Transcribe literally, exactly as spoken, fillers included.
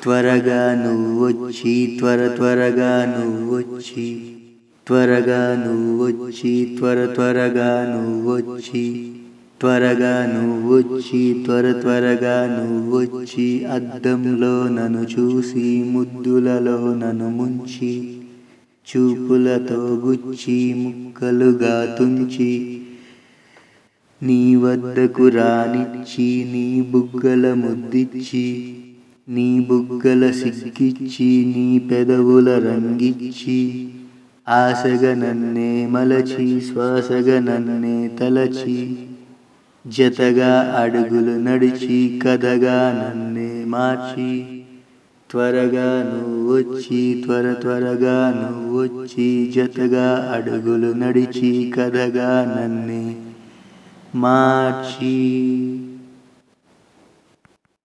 త్వరగా నువ్వొచ్చి త్వర త్వరగా నువ్వొచ్చి త్వరగా నువ్వొచ్చి త్వర త్వరగా నువ్వొచ్చి త్వరగా నువ్వొచ్చి త్వర త్వరగా నువ్వొచ్చి అద్దంలో నన్ను చూసి ముద్దులలో నన్ను ముంచి చూపులతో గుచ్చి ముక్కలుగా తుంచి నీ వద్దకు రానిచ్చి నీ బుగ్గల ముద్దిచ్చి నీ బుగ్గల సిగ్గిచ్చి నీ పెదవుల రంగిచ్చి ఆశగా నన్నే మలచి శ్వాసగా నన్నే తలచి జతగా అడుగులు నడిచి కథగా నన్నే మార్చి త్వరగా నువ్వొచ్చి త్వర త్వరగా నువ్వొచ్చి జతగా అడుగులు నడిచి కథగా నన్నే మార్చి